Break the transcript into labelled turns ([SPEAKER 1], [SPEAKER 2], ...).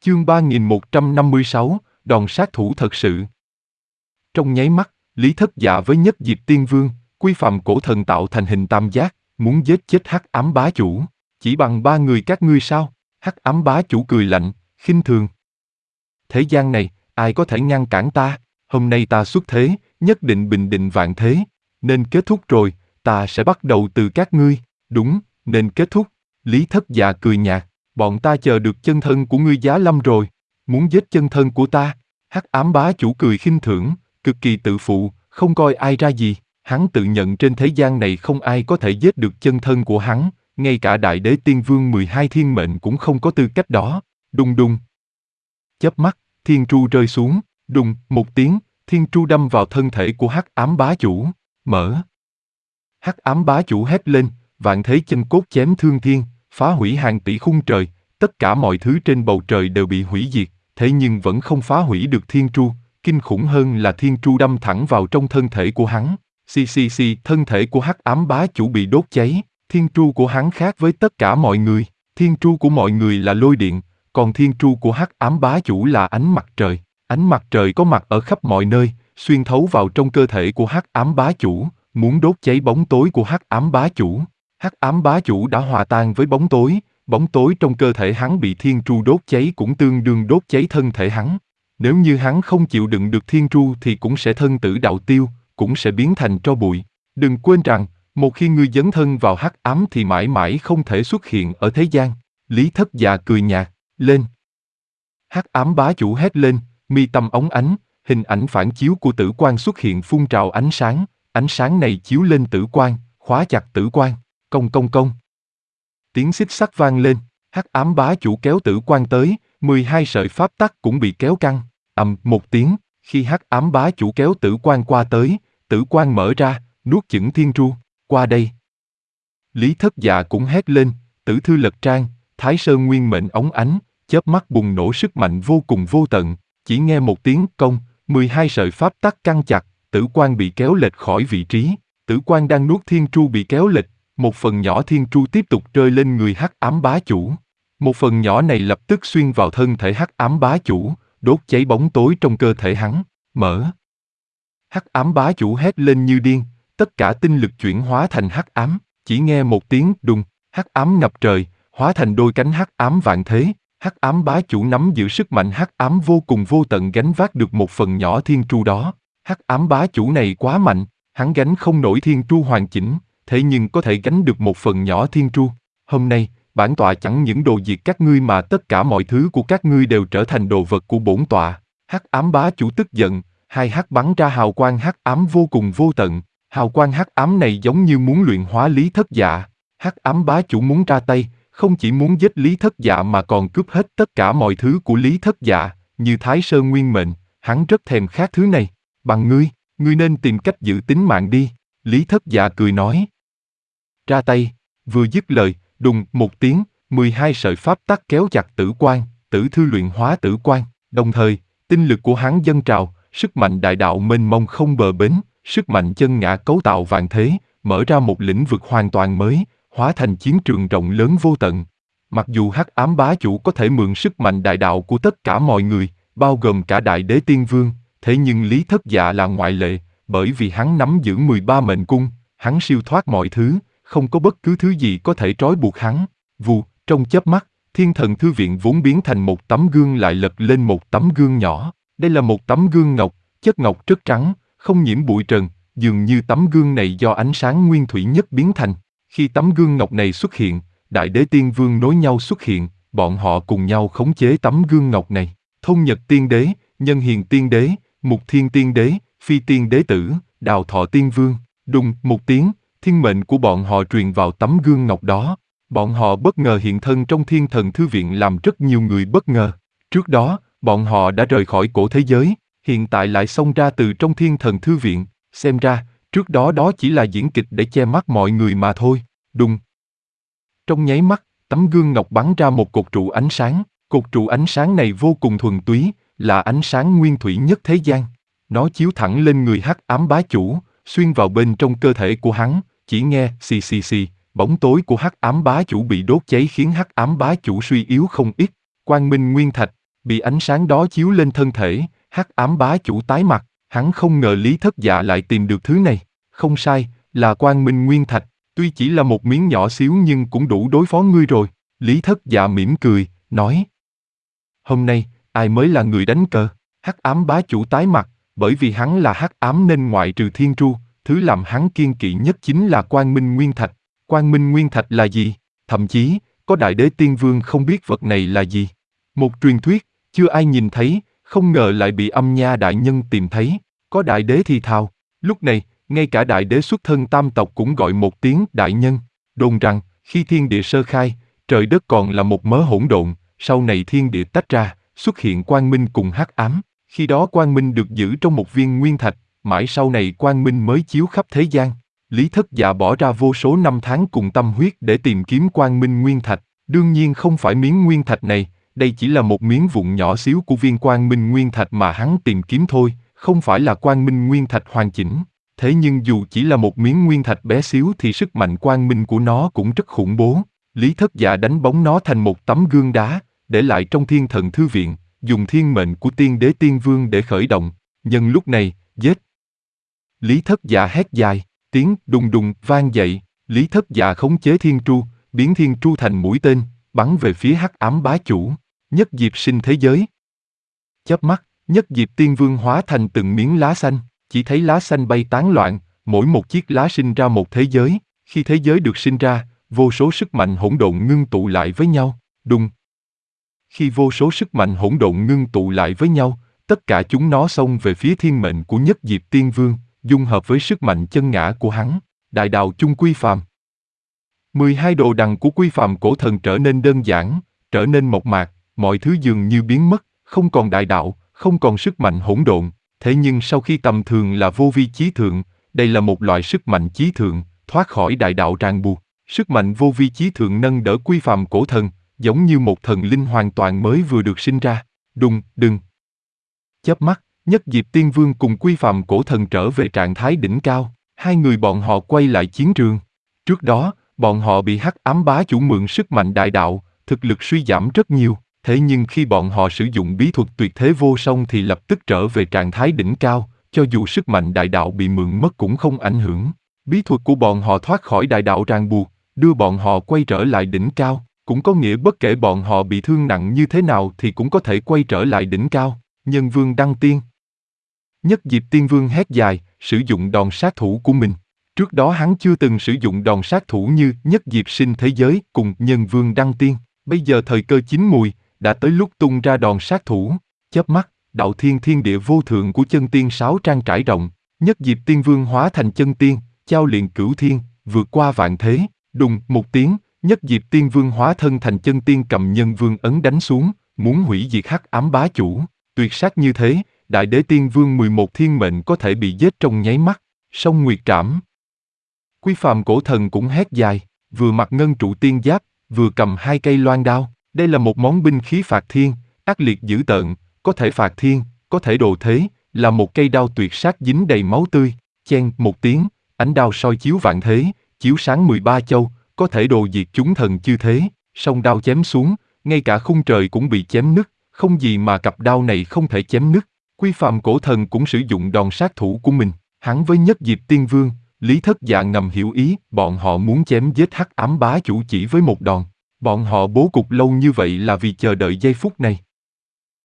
[SPEAKER 1] Chương 3156, đòn sát thủ thật sự. Trong nháy mắt, Lý Thất Dạ với Nhất Diệp Tiên Vương, Quy Phàm Cổ Thần tạo thành hình tam giác, muốn giết chết Hắc Ám Bá Chủ. Chỉ bằng 3 người các ngươi sao? Hắc Ám Bá Chủ cười lạnh, khinh thường. Thế gian này, ai có thể ngăn cản ta? Hôm nay ta xuất thế, nhất định bình định vạn thế. Nên kết thúc rồi, ta sẽ bắt đầu từ các ngươi. Đúng, nên kết thúc. Lý Thất Dạ cười nhạt, bọn ta chờ được chân thân của ngươi Giá Lâm rồi. Muốn giết chân thân của ta? Hắc Ám Bá Chủ cười khinh thường, cực kỳ tự phụ, không coi ai ra gì. Hắn tự nhận trên thế gian này không ai có thể giết được chân thân của hắn, ngay cả Đại Đế Tiên Vương 12 thiên mệnh cũng không có tư cách đó. Đùng đùng. Chớp mắt, thiên tru rơi xuống, đùng, một tiếng, thiên tru đâm vào thân thể của Hắc Ám Bá Chủ. Mở. Hắc Ám Bá Chủ hét lên, vạn thế chân cốt chém thương thiên, phá hủy hàng tỷ khung trời, tất cả mọi thứ trên bầu trời đều bị hủy diệt, thế nhưng vẫn không phá hủy được thiên tru. Kinh khủng hơn là thiên tru đâm thẳng vào trong thân thể của hắn. Thân thể của Hắc Ám Bá Chủ bị đốt cháy. Thiên tru của hắn khác với tất cả mọi người. Thiên tru của mọi người là lôi điện, còn thiên tru của Hắc Ám Bá Chủ là ánh mặt trời. Ánh mặt trời có mặt ở khắp mọi nơi, xuyên thấu vào trong cơ thể của Hắc Ám Bá Chủ, muốn đốt cháy bóng tối của Hắc Ám Bá Chủ. Hắc Ám Bá Chủ đã hòa tan với bóng tối trong cơ thể hắn bị thiên tru đốt cháy cũng tương đương đốt cháy thân thể hắn. Nếu như hắn không chịu đựng được thiên tru thì cũng sẽ thân tử đạo tiêu, cũng sẽ biến thành tro bụi. Đừng quên rằng, một khi ngươi dấn thân vào hắc ám thì mãi mãi không thể xuất hiện ở thế gian. Lý Thất Dạ cười nhạt, lên. Hắc Ám Bá Chủ hét lên, mi tâm óng ánh, hình ảnh phản chiếu của tử quang xuất hiện phun trào ánh sáng này chiếu lên tử quang, khóa chặt tử quang, công công công. Tiếng xích sắt vang lên, Hắc Ám Bá Chủ kéo tử quang tới, 12 sợi pháp tắc cũng bị kéo căng, một tiếng, khi Hắc Ám Bá Chủ kéo tử quang qua tới, tử quang mở ra, nuốt chửng thiên tru, qua đây. Lý Thất Dạ cũng hét lên, tử thư lật trang, Thái Sơn nguyên mệnh óng ánh, chớp mắt bùng nổ sức mạnh vô cùng vô tận, chỉ nghe một tiếng công, 12 sợi pháp tắc căng chặt, tử quang bị kéo lệch khỏi vị trí, tử quang đang nuốt thiên tru bị kéo lệch, một phần nhỏ thiên tru tiếp tục rơi lên người Hắc Ám Bá Chủ. Một phần nhỏ này lập tức xuyên vào thân thể Hắc Ám Bá Chủ, đốt cháy bóng tối trong cơ thể hắn, mở. Hắc Ám Bá Chủ hét lên như điên, tất cả tinh lực chuyển hóa thành hắc ám, chỉ nghe một tiếng đùng, hắc ám ngập trời, hóa thành đôi cánh hắc ám vạn thế. Hắc Ám Bá Chủ nắm giữ sức mạnh hắc ám vô cùng vô tận gánh vác được một phần nhỏ thiên tru đó. Hắc Ám Bá Chủ này quá mạnh, hắn gánh không nổi thiên tru hoàn chỉnh, thế nhưng có thể gánh được một phần nhỏ thiên tru. Hôm nay, bản tọa chẳng những đồ diệt các ngươi mà tất cả mọi thứ của các ngươi đều trở thành đồ vật của bổn tọa. Hắc Ám Bá Chủ tức giận, hai hắc bắn ra hào quang hắc ám vô cùng vô tận. Hào quang hắc ám này giống như muốn luyện hóa Lý Thất Dạ. Hắc Ám Bá Chủ muốn ra tay, không chỉ muốn giết Lý Thất Dạ mà còn cướp hết tất cả mọi thứ của Lý Thất Dạ, như Thái Sơn nguyên mệnh, hắn rất thèm khát thứ này. Bằng ngươi nên tìm cách giữ tính mạng đi. Lý Thất Dạ cười nói. Ra tay, vừa dứt lời, đùng một tiếng, 12 sợi pháp tắc kéo chặt tử quang, tử thư luyện hóa tử quang, đồng thời, tinh lực của hắn dâng trào, sức mạnh đại đạo mênh mông không bờ bến, sức mạnh chân ngã cấu tạo vạn thế, mở ra một lĩnh vực hoàn toàn mới, hóa thành chiến trường rộng lớn vô tận. Mặc dù Hắc Ám Bá Chủ có thể mượn sức mạnh đại đạo của tất cả mọi người, bao gồm cả Đại Đế Tiên Vương, thế nhưng Lý Thất Dạ là ngoại lệ, bởi vì hắn nắm giữ 13 mệnh cung, hắn siêu thoát mọi thứ, không có bất cứ thứ gì có thể trói buộc hắn. Vù, trong chớp mắt, Thiên Thần Thư Viện vốn biến thành một tấm gương lại lật lên một tấm gương nhỏ. Đây là một tấm gương ngọc, chất ngọc rất trắng, không nhiễm bụi trần, dường như tấm gương này do ánh sáng nguyên thủy nhất biến thành. Khi tấm gương ngọc này xuất hiện, Đại Đế Tiên Vương nối nhau xuất hiện, bọn họ cùng nhau khống chế tấm gương ngọc này. Thông Nhật Tiên Đế, Nhân Hiền Tiên Đế, Mục Thiên Tiên Đế, Phi Tiên Đế Tử, Đào Thọ Tiên Vương, đùng một tiếng, thiên mệnh của bọn họ truyền vào tấm gương ngọc đó. Bọn họ bất ngờ hiện thân trong Thiên Thần Thư Viện làm rất nhiều người bất ngờ. Trước đó, bọn họ đã rời khỏi cổ thế giới, hiện tại lại xông ra từ trong Thiên Thần Thư Viện, xem ra, trước đó đó chỉ là diễn kịch để che mắt mọi người mà thôi. Đùng. Trong nháy mắt, tấm gương ngọc bắn ra một cột trụ ánh sáng. Cột trụ ánh sáng này vô cùng thuần túy, là ánh sáng nguyên thủy nhất thế gian. Nó chiếu thẳng lên người Hắc Ám Bá Chủ, xuyên vào bên trong cơ thể của hắn, chỉ nghe xì, bóng tối của Hắc Ám Bá Chủ bị đốt cháy khiến Hắc Ám Bá Chủ suy yếu không ít. Quang Minh Nguyên Thạch, bị ánh sáng đó chiếu lên thân thể, hắc ám bá chủ tái mặt, hắn không ngờ Lý Thất Dạ lại tìm được thứ này. Không sai, là Quang Minh Nguyên Thạch, tuy chỉ là một miếng nhỏ xíu nhưng cũng đủ đối phó ngươi rồi. Lý Thất Dạ mỉm cười, nói. Hôm nay, ai mới là người đánh cờ? Hắc ám bá chủ tái mặt, bởi vì hắn là hắc ám nên ngoại trừ thiên tru, thứ làm hắn kiêng kỵ nhất chính là Quang Minh Nguyên Thạch. Quang Minh Nguyên Thạch là gì? Thậm chí, có Đại Đế Tiên Vương không biết vật này là gì. Một truyền thuyết, chưa ai nhìn thấy, không ngờ lại bị Âm Nha Đại Nhân tìm thấy. Có Đại Đế thì thào. Lúc này, ngay cả Đại Đế xuất thân tam tộc cũng gọi một tiếng Đại Nhân. Đồn rằng, khi thiên địa sơ khai, trời đất còn là một mớ hỗn độn, sau này thiên địa tách ra, xuất hiện quang minh cùng hắc ám. Khi đó quang minh được giữ trong một viên nguyên thạch, mãi sau này quang minh mới chiếu khắp thế gian. Lý Thất Dạ bỏ ra vô số năm tháng cùng tâm huyết để tìm kiếm quang minh nguyên thạch. Đương nhiên không phải miếng nguyên thạch này, đây chỉ là một miếng vụn nhỏ xíu của viên quang minh nguyên thạch mà hắn tìm kiếm thôi, không phải là quang minh nguyên thạch hoàn chỉnh. Thế nhưng dù chỉ là một miếng nguyên thạch bé xíu thì sức mạnh quang minh của nó cũng rất khủng bố. Lý Thất Dạ đánh bóng nó thành một tấm gương đá, để lại trong Thiên Thần Thư Viện, dùng thiên mệnh của Tiên Đế Tiên Vương để khởi động. Nhân lúc này, giết! Lý Thất Dạ hét dài, tiếng đùng đùng vang dậy. Lý Thất Dạ khống chế thiên tru, biến thiên tru thành mũi tên, bắn về phía hắc ám bá chủ. Nhất diệp sinh thế giới. Chớp mắt, nhất diệp tiên vương hóa thành từng miếng lá xanh, chỉ thấy lá xanh bay tán loạn, mỗi một chiếc lá sinh ra một thế giới. Khi thế giới được sinh ra, vô số sức mạnh hỗn độn ngưng tụ lại với nhau, đùng. Khi vô số sức mạnh hỗn độn ngưng tụ lại với nhau, tất cả chúng nó xông về phía thiên mệnh của nhất diệp tiên vương, dung hợp với sức mạnh chân ngã của hắn, đại đạo chung quy phàm. 12 đồ đằng của quy phàm cổ thần trở nên đơn giản, trở nên mộc mạc, mọi thứ dường như biến mất, không còn đại đạo, không còn sức mạnh hỗn độn. Thế nhưng sau khi tầm thường là vô vi chí thượng, đây là một loại sức mạnh chí thượng, thoát khỏi đại đạo ràng buộc. Sức mạnh vô vi chí thượng nâng đỡ quy phàm cổ thần, giống như một thần linh hoàn toàn mới vừa được sinh ra. Đùng, đừng. Chớp mắt, nhất diệp tiên vương cùng quy phàm cổ thần trở về trạng thái đỉnh cao. Hai người bọn họ quay lại chiến trường. Trước đó, bọn họ bị hắc ám bá chủ mượn sức mạnh đại đạo, thực lực suy giảm rất nhiều. Thế nhưng khi bọn họ sử dụng bí thuật tuyệt thế vô song thì lập tức trở về trạng thái đỉnh cao, cho dù sức mạnh đại đạo bị mượn mất cũng không ảnh hưởng. Bí thuật của bọn họ thoát khỏi đại đạo ràng buộc, đưa bọn họ quay trở lại đỉnh cao, cũng có nghĩa bất kể bọn họ bị thương nặng như thế nào thì cũng có thể quay trở lại đỉnh cao. Nhân vương đăng tiên. Nhất diệp tiên vương hét dài, sử dụng đòn sát thủ của mình. Trước đó hắn chưa từng sử dụng đòn sát thủ như nhất diệp sinh thế giới cùng nhân vương đăng tiên. Bây giờ thời cơ chín mùi, đã tới lúc tung ra đòn sát thủ. Chớp mắt, đạo thiên thiên địa vô thượng của chân tiên sáu trang trải rộng. Nhất diệp tiên vương hóa thành chân tiên, chao luyện cửu thiên, vượt qua vạn thế. Đùng một tiếng, nhất diệp tiên vương hóa thân thành chân tiên cầm nhân vương ấn đánh xuống, muốn hủy diệt hắc ám bá chủ. Tuyệt sát như thế, đại đế tiên vương 11 thiên mệnh có thể bị giết trong nháy mắt. Sông Nguyệt Trảm. Quy phàm cổ thần cũng hét dài, vừa mặc ngân trụ tiên giáp, vừa cầm hai cây loan đao. Đây là một món binh khí phạt thiên, ác liệt dữ tợn, có thể phạt thiên, có thể độ thế, là một cây đao tuyệt sát dính đầy máu tươi. Chen một tiếng, ánh đao soi chiếu vạn thế, chiếu sáng 13 châu, có thể đồ diệt chúng thần chư thế. Song đao chém xuống, ngay cả khung trời cũng bị chém nứt, không gì mà cặp đao này không thể chém nứt. Quy phàm cổ thần cũng sử dụng đòn sát thủ của mình, hắn với nhất diệp tiên vương, Lý Thất Dạ ngầm hiểu ý, bọn họ muốn chém giết hắc ám bá chủ chỉ với một đòn. Bọn họ bố cục lâu như vậy là vì chờ đợi giây phút này.